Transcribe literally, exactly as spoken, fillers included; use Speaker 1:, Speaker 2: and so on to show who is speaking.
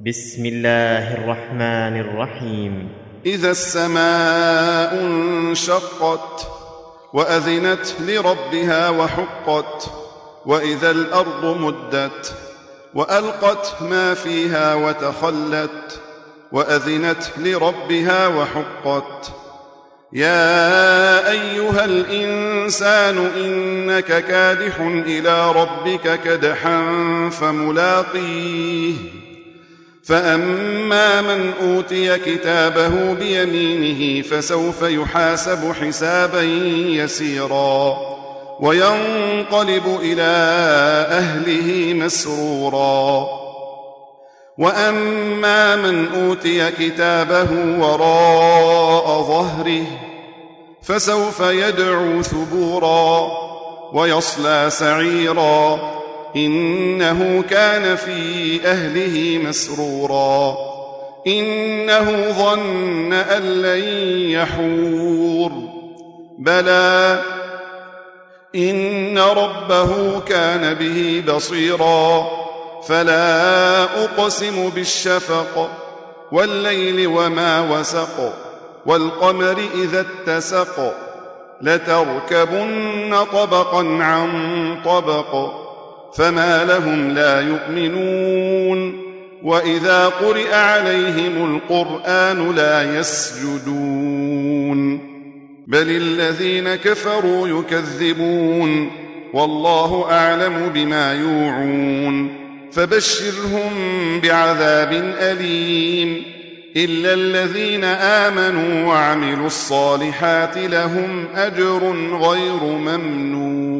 Speaker 1: بسم الله الرحمن الرحيم.
Speaker 2: إذا السماء انشقت وأذنت لربها وحقت، وإذا الأرض مدت وألقت ما فيها وتخلت، وأذنت لربها وحقت. يا أيها الإنسان إنك كادح إلى ربك كدحا فملاقيه، فأما من أوتي كتابه بيمينه فسوف يحاسب حسابا يسيرا وينقلب إلى أهله مسرورا. وأما من أوتي كتابه وراء ظهره فسوف يدعو ثبورا ويصلى سعيرا، إنه كان في أهله مسرورا. إنه ظن أن لن يحور، بلى إن ربه كان به بصيرا. فلا أقسم بالشفق والليل وما وسق، والقمر إذا اتسق، لتركبن طبقا عن طبق، فما لهم لا يؤمنون. وإذا قرئ عليهم القرآن لا يسجدون، بل الذين كفروا يكذبون، والله أعلم بما يوعون. فبشرهم بعذاب أليم، إلا الذين آمنوا وعملوا الصالحات لهم أجر غير ممنون.